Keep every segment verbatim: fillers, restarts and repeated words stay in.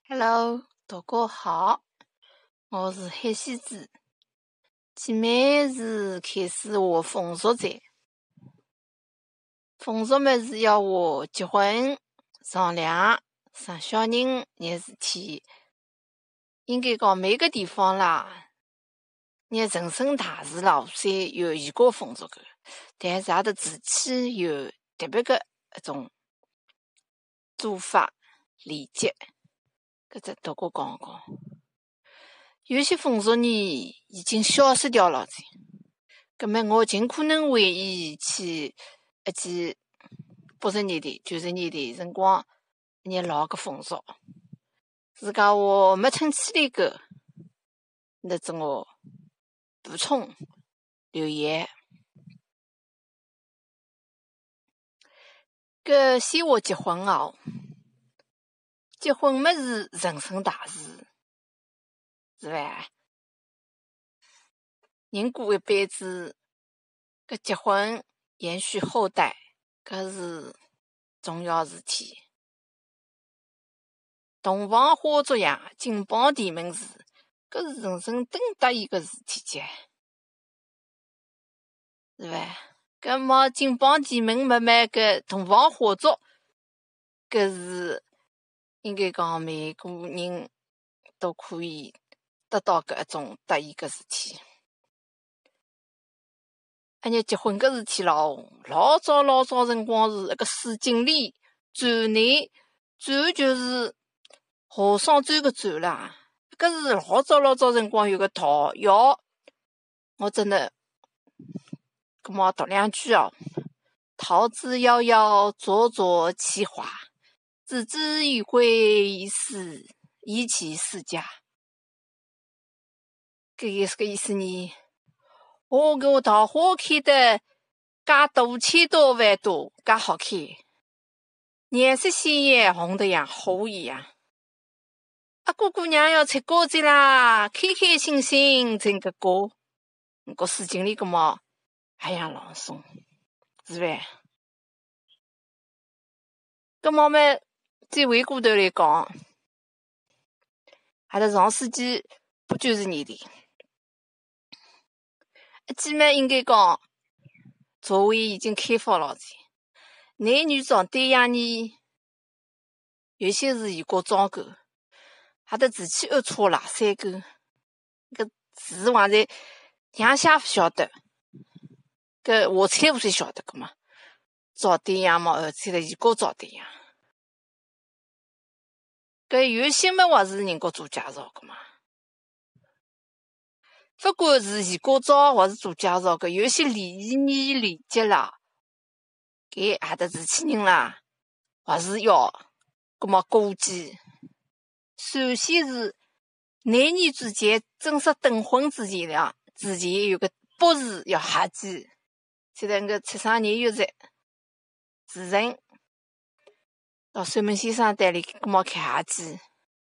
Hello，大家好，我是海西子。姐妹是开始画风俗在，风俗嘛是要画结婚、上梁、生小人眼事体。应该讲每个地方啦，眼人生大事啦，侪有伊个风俗个，但是阿的自己有特别个一种做法礼节。搿只大家讲讲，有些风俗呢已经消失掉了，葛末我尽可能为伊去一记八十年代、九十年代辰光一眼老个风俗，自家话没听起来个，那种我补充留言。搿先话结婚哦，结婚么是人生大事，是伐？人过一辈子，搿结婚延续后代，搿是重要事体。洞房花烛夜，金榜题名时，搿是人生登得意个事体噻，是伐？搿么金榜题名么么搿洞房花烛，搿是应该讲每个人都可以得到搿一种得意个事体。而且结婚搿事体咯，老早老早辰光是一个水井里转内转，就是河上转个转啦。搿是老早老早辰光有个童谣，我真的搿么读两句哦。桃之夭夭，灼灼其华，子之欲归宜室，宜其室家。搿是个意思呢？哦，搿桃花开得介大千多万朵，介好看，颜色鲜艳，红得像火一样。啊，姑姑娘要出嫁子啦，开开心心整个歌。搿水井里搿么还像朗诵，是伐？搿么么再回过头来讲，阿拉上世纪八九十年代，一记嘛应该讲社会已经开放了，男女装对象呢，有些是异国装狗，还得自己安插拉三沟，搿字还在娘写勿晓得，搿华彩我才晓得个嘛。找对象嘛，而且在异国找对象，搿有些嘛还是人家做介绍个嘛。不管是异国找还是做介绍个，有些礼仪呢礼节啦，搿还得事体人啦，还是要搿么顾忌。首先是男女之间正式订婚之前啦，之前有个卜辞要下记，现在搿七上廿月日时辰到算命先生店里搿么开下记。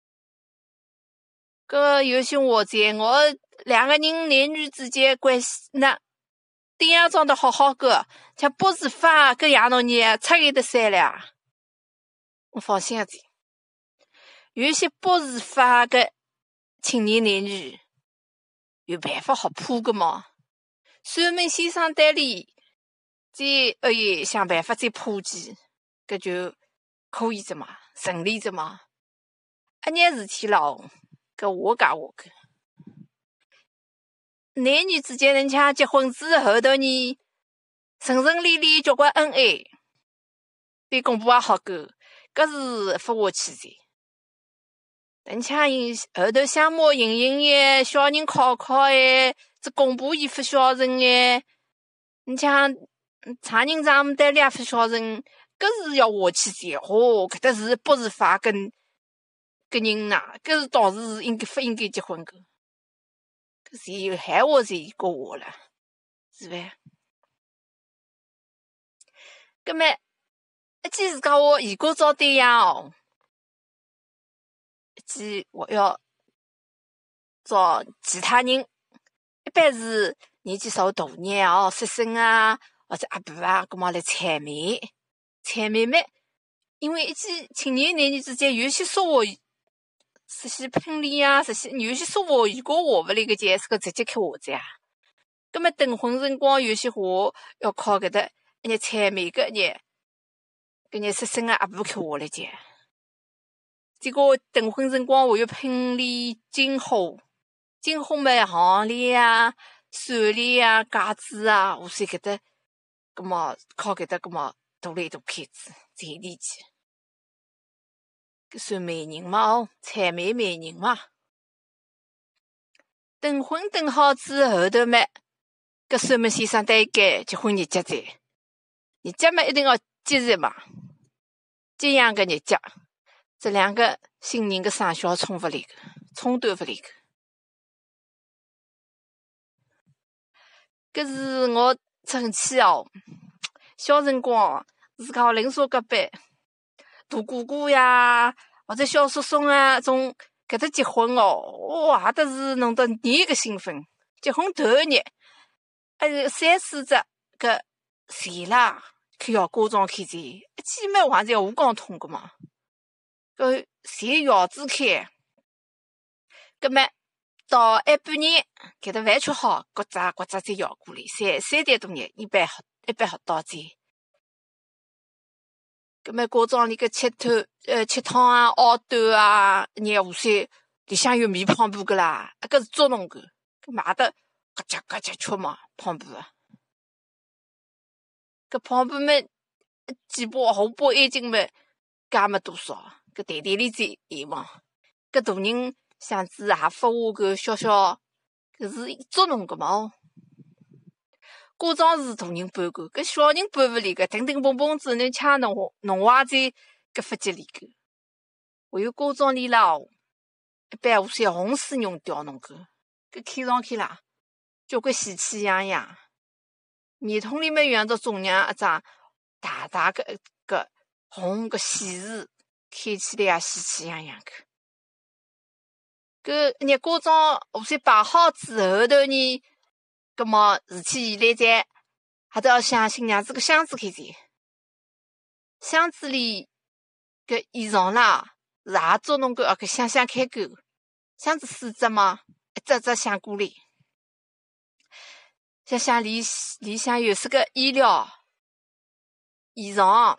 搿有些话在我两个人男女之间关系，那对象装得好好个，像卜辞发搿样侬呢，出开得三了。我放心点，有些卜辞发个青年男女有办法好破个嘛？算命先生店里再呃也想办法再破解，搿就可以着嘛，顺利着嘛。一眼事体咯，搿我讲我个。男女之间人家结婚之后头呢，顺顺利利交关恩爱，对公婆也好够，搿是不下去噻。人家后头相貌形形哎，小人考考哎，这公婆也不孝顺哎，人家丈人丈母带里也不孝顺，搿是要下去噻。哦，搿搭是卜辞法跟搿人呐，搿是倒是应该不应该结婚个？搿侪有闲话侪有个话了，是伐？搿么一记自家话异国找对象哦，一记我要找其他人，一般是年纪稍微大眼哦，婶婶啊或者阿婆啊，搿么来谄媚谄媚媚，因为一记青年男女之间有些说话实习喷里啊，实习有些说话如果学勿来个节，是个直接开话子呀。葛末订婚辰光有些话要靠搿搭一眼谄媚个一眼搿眼失身个阿婆开话来讲。结果订婚辰光还有喷礼金花，金花嘛项链啊、手链啊、戒指啊，哇塞搿搭，葛末靠搿搭葛末大来大开子赚钿去。搿算媒人嘛哦，谄媚媒人嘛。订婚订好之后头嘛，搿守门先生得该结婚日脚在，日脚嘛一定要吉日嘛，吉祥个日脚，这两个新人个生肖冲勿离个，冲断勿离个。搿是我曾去哦，小辰光自家邻舍隔壁大哥哥呀，或者小叔叔啊，种搿搭结婚哦，哇，也得是弄得年个兴奋。结婚头一日，还有三四只搿船啦，开摇歌庄开在，一记蛮还是要下江通个嘛。搿船摇子开，葛末到一半日，搿搭饭吃好，各只各只再摇过来，三三点多日，一般好一般好到站。葛末歌庄里搿吃头呃吃汤啊、熬豆啊，热河山里向有面泡布个啦，搿是捉弄个，搿买得咯叽咯叽吃嘛泡布啊。搿泡布嘛几包好包一斤嘛，搿也没多少，搿袋袋里再有嘛。搿大人想子也发下搿小小，搿是捉弄个嘛哦。歌庄是大人搬个，搿小人搬勿离个，叮叮蹦蹦子能掐弄弄坏在搿发节里个。还有歌庄里啦，一般下些红丝绒吊弄个，搿看上去啦，交关喜气洋洋。面孔里面有样只中央一张大大个搿红个喜字，看起来也喜气洋洋个。搿热歌庄下些摆好之后头呢，葛末事体现来在还得要想新娘子个箱子开在，箱子里搿衣裳啦是也捉弄个，搿想想开钩，箱子四只嘛，一只只想过来，想想里里向有些个衣料、衣裳，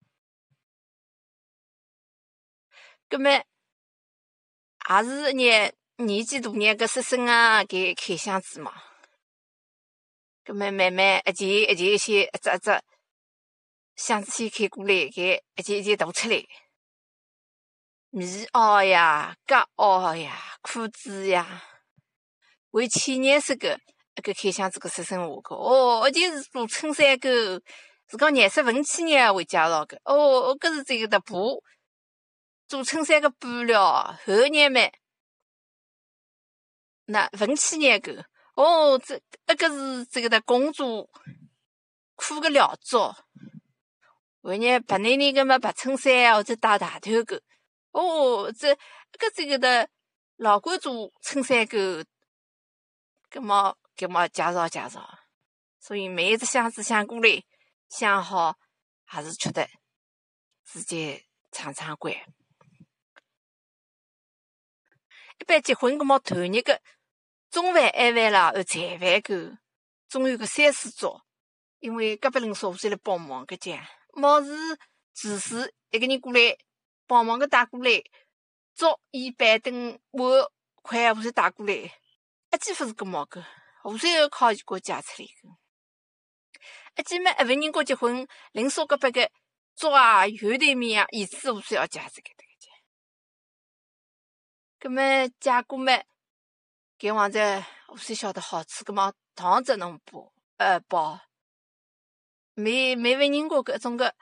葛末也是眼年纪大眼个婶婶啊，搿开箱子嘛。葛末慢慢一件一件先一只一只箱子先开过来，搿一件一件拿出来，棉袄呀、夹袄呀、裤子呀，为浅颜色个搿开箱子个婶婶话个哦，一件是做衬衫钩，是讲颜色文气眼会介绍个哦，搿是这个的布，做衬衫个布料厚眼嘛，那文气眼个。哦，这那个是这个的公主裤个料子，为眼白内内个嘛白衬衫或者打大头个。哦，这搿这个的老倌做衬衫钩，搿么搿么介绍介绍。所以每一只箱子想过来，想好还是觉得自己畅畅关。一般结婚搿么头日个。中饭、晚饭啦，有菜饭够，总有个三四桌，因为隔壁邻舍侪来帮忙搿讲，貌似厨师一个人过来帮忙个带过来，粥、盐、板凳、碗筷或者带过来，一记勿是搿么个，下头要靠伊家借出来个。一记嘛，一份人家结婚，邻舍隔壁个粥啊、油台面啊、椅子下头要借出搿搭个讲。搿么借过嘛？搿往在我侪晓得好处，搿么糖只能包，呃包。每每份人家搿种个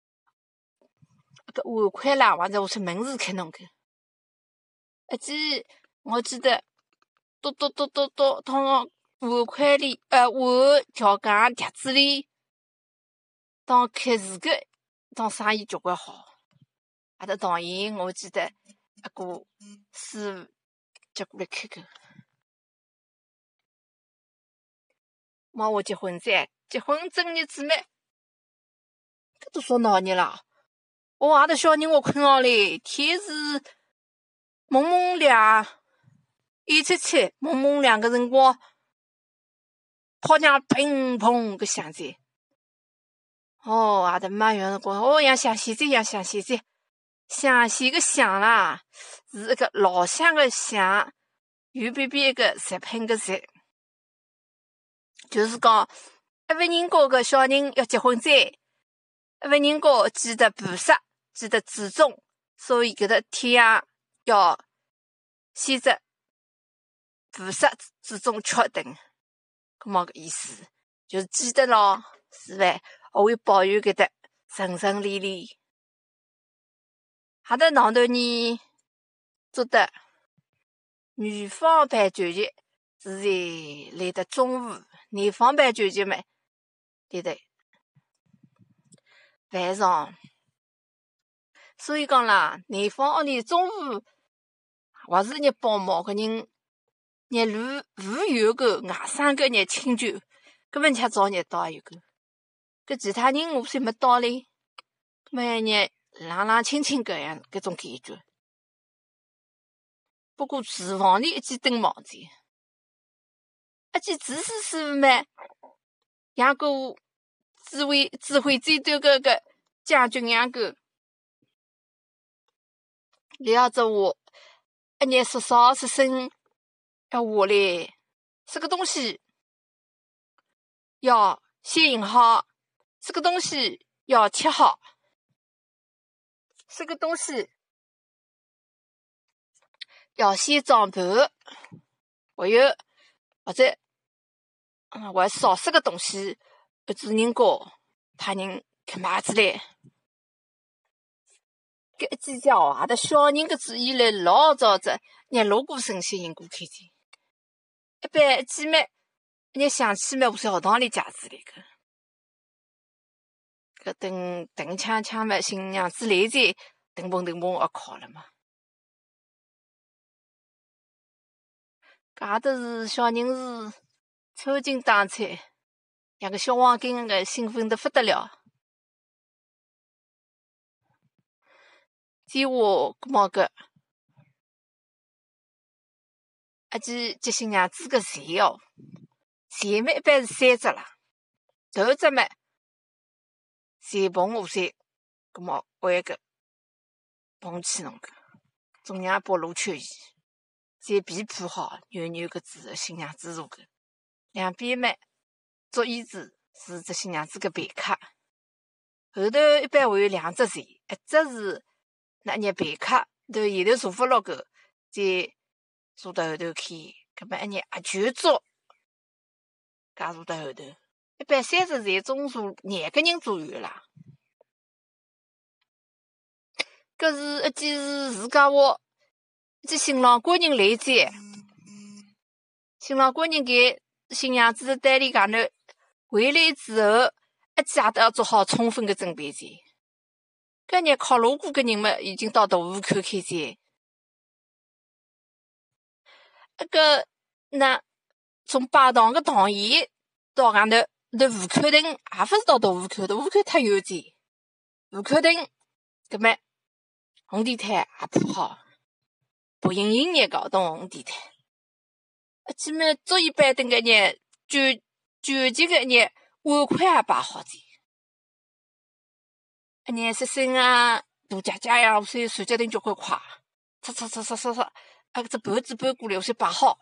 搿碗筷啦，或者我说门市开弄个。一记我记得，嘟嘟嘟嘟嘟，当碗筷里，呃碗调羹碟子里，当开市个，当生意交关好。阿搭导演我记得一个师傅接过来开个。嘛我结婚噻，结婚正日子嘛，搿多少闹热啦！我阿头小人我困觉嘞，天是蒙蒙亮，一七七蒙蒙亮个辰光，炮仗砰砰个响着。哦，阿得妈有辰光，哦像响现在像响现在，响现个响啦，是一个老响个响，有边边一个食品个食，就是讲一万人高个小人要结婚再，一万人高记得菩萨，记得祖宗，所以搿搭天阳要先着菩萨祖宗吃顿，搿么个意思，就是记得咯，是呗？我会保佑搿搭顺顺利利。哈搭上头呢，做得女方办酒席是在来得中午，男方办酒席嘛，对的晚上。所以讲啦，男方屋里中午或是日帮忙个人，日路无有个外省个日亲眷，根本吃早日到也有个。搿其他人我虽没到嘞，搿么日冷冷清清搿样搿种感觉。不过厨房里一记灯忙着，一记厨师师傅们，养过智慧智慧最多个个将军养过，了着我一日说少说生要下来，这个东西要先饮好，这个东西要切好，这个东西要先装盘，还有或者嗯，还少这个东西，主人家派人去买出来。搿一记叫阿的小人个注意力老早子，日落过神仙引过开见。一般一记嘛，日想起嘛，我是学堂里家子里个。搿等等锵锵嘛，新娘子来前，噔蹦噔蹦学考了嘛。搿阿头是小人是抽筋打菜，像个小黄金个兴奋得不得了。计划搿么个，而且接新娘子个鞋哦，鞋嘛一般是三只啦，头一只嘛鞋棚下山，搿么为一个蓬起侬个，中央包罗圈衣，再被铺好扭扭个子新娘子坐个，两边嘛桌椅子是只新娘子个陪客，后头一般会有两只鞋，一只是那日陪客，头前头坐不牢个，再坐到后头去，搿么一日合球桌，加坐到后头。一般三只鞋总坐廿个人左右啦。搿是一件是自家话，一记新郎官人来接，新郎官人给新娘子的单里讲头回来之后，一记也都要做好充分的准备前。搿日考路过个人嘛，已经到大户口开见。那个那从摆堂个堂檐到外头，那户口亭也勿是到大户口，大户口太远见。户口亭搿么红地毯也铺好，白莹莹热个动红地毯。啊，起码桌椅板凳个日酒酒席个日碗筷也摆好见。一年婶婶啊，大姐姐呀，我先传接订交关快，擦擦擦擦擦擦，啊，搿只盘子搬过来，我先摆好。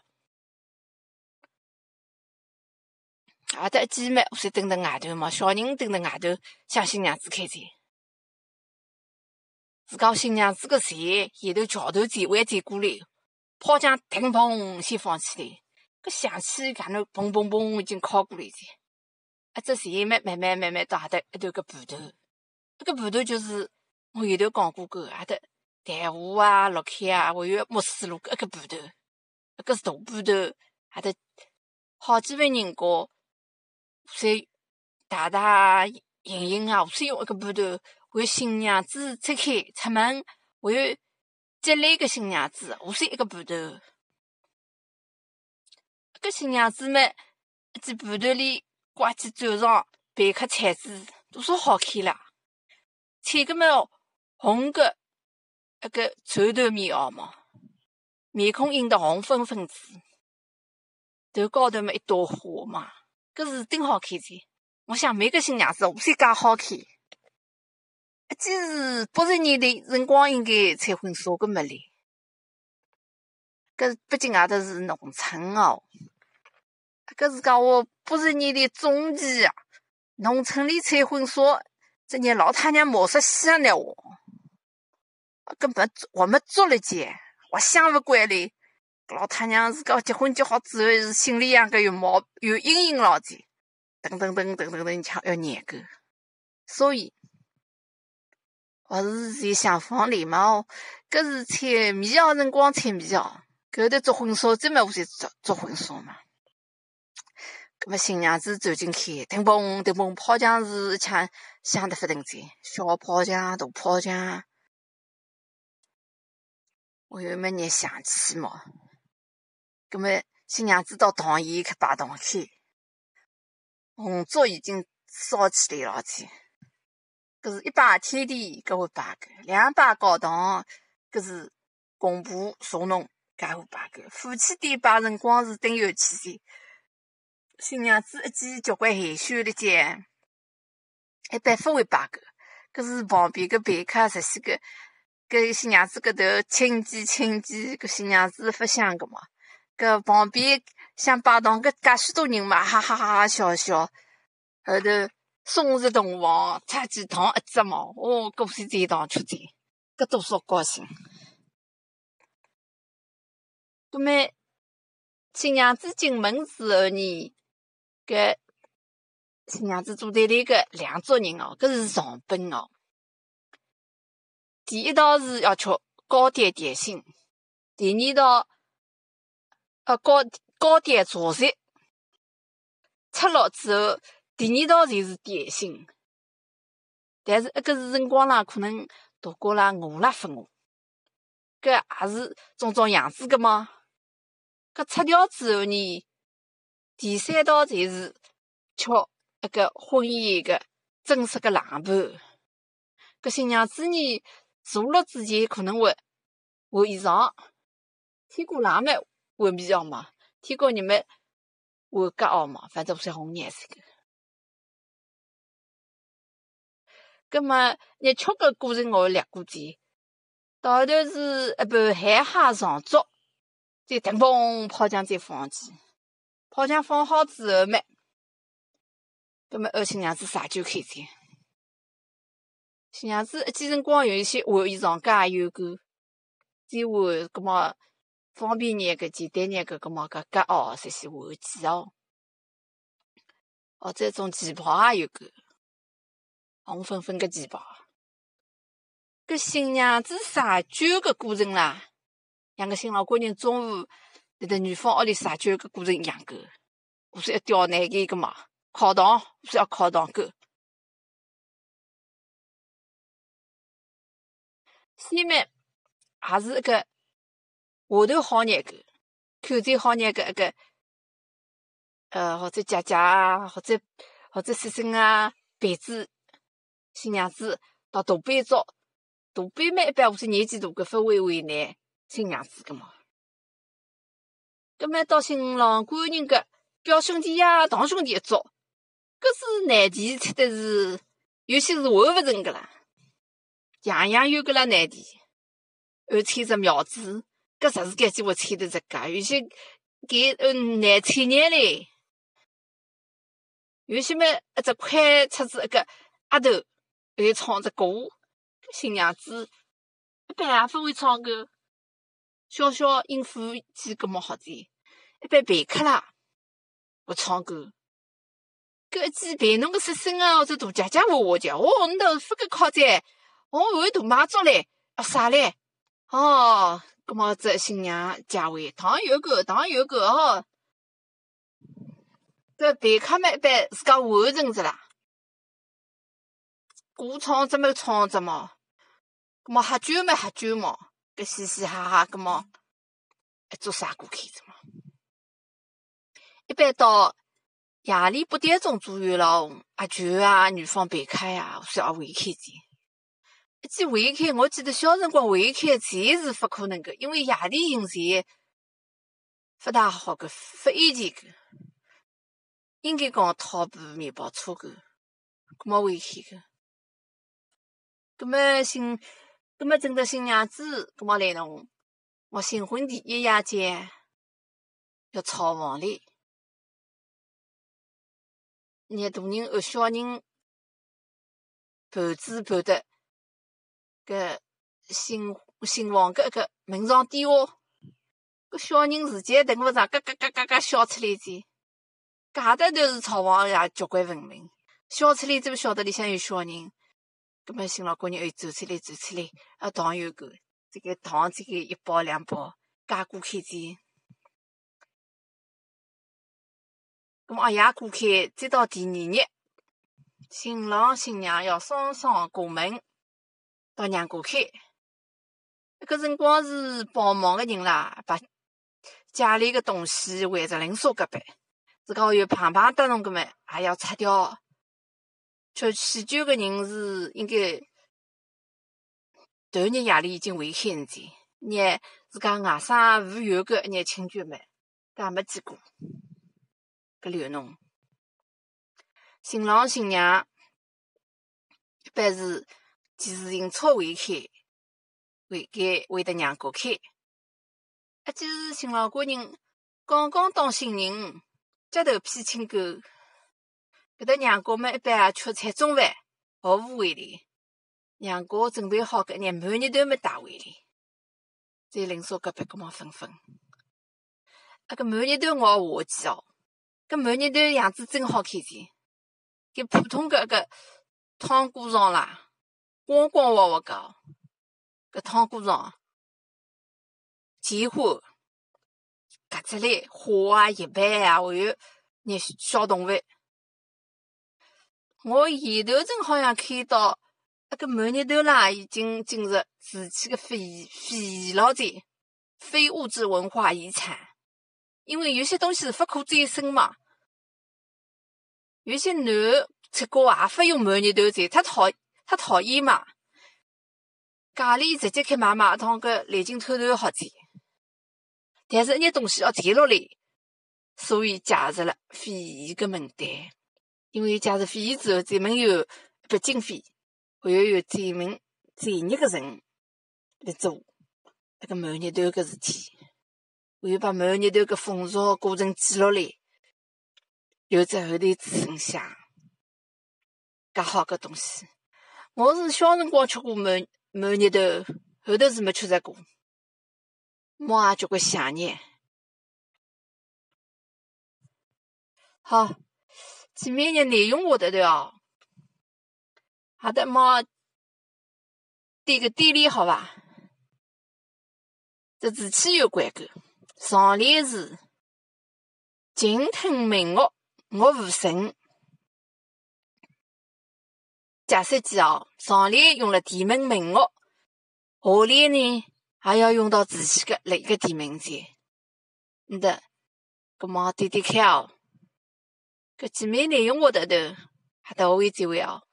啊，得一记嘛，我先蹲在外头嘛，小人蹲在外头，向新娘子开见。自家新娘子个鞋前头桥头转弯转过来，炮仗叮砰先放起来，搿响起搿能砰砰砰已经敲过来见。一只鞋嘛，慢慢慢慢到下头一头个盘头。这个盘头就是我前头讲过个，阿得淡华啊、乐开啊，还有木斯路搿个盘头，搿个是大盘头，阿得好几万人高，所大大盈盈啊，所以用一个盘头为新娘子拆开出门，还有接来个新娘子，我是一个盘头。搿新娘子们，一记盘头里挂起钻上贝壳彩子，多少好看啦！彩个么红个一个绸头棉袄嘛， 面孔映得红粉粉子，头高头嘛一朵花嘛，搿是顶好看的。我想每个新娘子何须介好看？一记是八十年代辰光应该穿婚纱个么嘞？搿毕竟外头是农村哦，搿是讲我八十年代中期啊，农村里穿婚纱，这让老太娘毛死死呢我，根本我们做了姐，我想不惯嘞。老太娘是讲结婚结好之后是心里样个有毛有阴影了的，等等等等等等，抢要撵个，所以我是在想方礼貌，搿是穿米袄辰光穿米袄，搿头做婚纱专门我在做做婚纱嘛。搿么新娘子走进去，叮嘣叮嘣，炮仗是一枪响得不停的，小炮仗、大炮仗，我有没热响起嘛？搿么新娘子到堂前去摆堂去，红烛已经烧起来了去。搿是一摆天地，搿会摆个；两摆教堂，搿是公婆送侬，搿会摆个。夫妻点摆辰光是顶有气势。新娘子一记交关害羞的姐，一般不会摆个。搿是旁边个陪客实际个，搿新娘子搿头亲几亲几，搿新娘子不想个嘛。搿旁边想摆堂搿介许多人嘛，哈哈哈哈笑笑，后头松日同房，出几趟一只毛，哦，搿是这堂出去，搿多少高兴！搿么新娘子进门之后呢，搿新娘子坐台里个两桌人哦，搿是上本哦。第一道是要吃糕点点心，第二道呃糕糕点茶食，吃了之后，第二道才是点心。但是搿是辰光啦，可能大家啦饿啦不饿，搿也是种种样子个嘛。搿吃掉之后呢，第三道才是吃一个婚宴个正式个冷盘。搿新娘子呢，坐了之前可能会换衣裳，天过冷嘛换米袄嘛，天过热嘛换夹袄嘛，反正是红颜色个。葛么热吃个过程我略过去，到头是一盘海虾上桌，再叮嘣炮仗再放起，炮仗放好之后嘛，葛么二新娘子啥酒开餐。新娘子一记辰光有一些换衣裳夹有够，再换葛么方便眼个简单眼个葛么搿夹袄这些换几哦，哦这种旗袍也有够，红粉粉个旗袍。搿新娘子洒酒个过程啦，像个新郎官人中午在得女方屋里洒酒个过程一样个，我是要吊奶盖个嘛，烤糖我是要烤糖个。西面也是一个下头好眼个，口才好眼个一个，呃，或者姐姐啊，或者或者婶婶啊，辈子新娘子到大班照，大班嘛一般或者年纪大个不会为难新娘子个嘛。葛么到新郎官人个表兄弟呀、堂兄弟一照，搿是难题出的是，有些是完勿成个啦。样样有个啦难题，又牵只苗子，搿实是间机会牵得着个，有些给嗯难牵眼嘞，有些么一只快出子一个额头，又唱只歌，新娘子一般也不会唱歌，小小应付几个么好子，一般陪客啦会唱歌。搿一记陪侬个婶婶啊，或者大姐姐话话讲，哦，你都不个靠在。我换大妈做嘞，啊啥嘞？哦，葛么这新娘家位糖有个，糖有个哦。搿陪客嘛一般自家完成着啦，歌唱着嘛唱着嘛，葛么喝酒嘛喝酒嘛，搿嘻嘻哈哈，葛么一做啥歌开着嘛。一般到夜里八点钟左右了，喝酒啊，女方陪客呀，是要回开的。 一记回开，我记得小辰光回开侪是勿可能个，因为夜里向侪勿大好个，飞前个，应该讲讨部面包车个，搿么回开个。搿么新，搿么整得新娘子，搿么来侬，我新婚第一夜间要炒黄梨，拿大人和小人盘子盘得搿新新房搿搿门上低下，搿小人自己等勿上，嘎嘎嘎嘎嘎笑出来子。搿搭头是炒房也交关文明，笑出来子勿晓得里向有小人。搿么新老姑娘又走出来走出来，啊糖油狗，这个糖这个一包两包，加过开子。搿么夜过开，再到第二日，新郎新娘要双双过门到娘家开。搿辰光是帮忙个人啦，把家里个东西换成零碎隔板，自家有胖胖搭侬搿么也要擦掉。吃喜酒个人是应该头日夜里已经回开人家，拿自家外甥无有个一眼亲眷们，搿也没见过，搿留侬。新郎新娘一般是几时迎钞回开，回开回得娘家开。啊，既是新郎官人刚刚当新人，接头披亲狗。搿搭娘家们一般也吃菜中饭，毫无回来。娘家准备好搿眼满日头么带回来，再零碎隔壁搿么分分。啊，搿满日头我也下记哦，搿满日头样子真好看见。搿普通搿个汤锅上啦，光光滑滑个，搿汤锅上钱花夹出来花啊、叶瓣啊，还有眼小动物。我前头正好像看到那个满日头啦，已经进入市区的非非遗了在非物质文化遗产，因为有些东西是不可再生嘛，有些男出国也不用满日头在，他讨他讨厌嘛，家里直接开买买趟个来进偷偷好赚，但是一眼东西要赚落来，所以加入了非遗的门单。因为假如非遗之后，专门有一笔经费，还有有专门专业个人来做那个满日头个事体，还有把满日头个风俗过程记录来，留着后代子孙享。介好个东西，我是小辰光吃过满满日头，后头是没吃着过，我也交关想念。好。前面的内容下头对哦，好的，么点个点例好吧？这字气有关个，上联是鲸吞明月，我无声。假设记哦，上联用了地名明月，下联呢还要用到自己的另一个地名字。嗯的，搿么点点看哦。搿前面内容下头头，还得我会再会哦。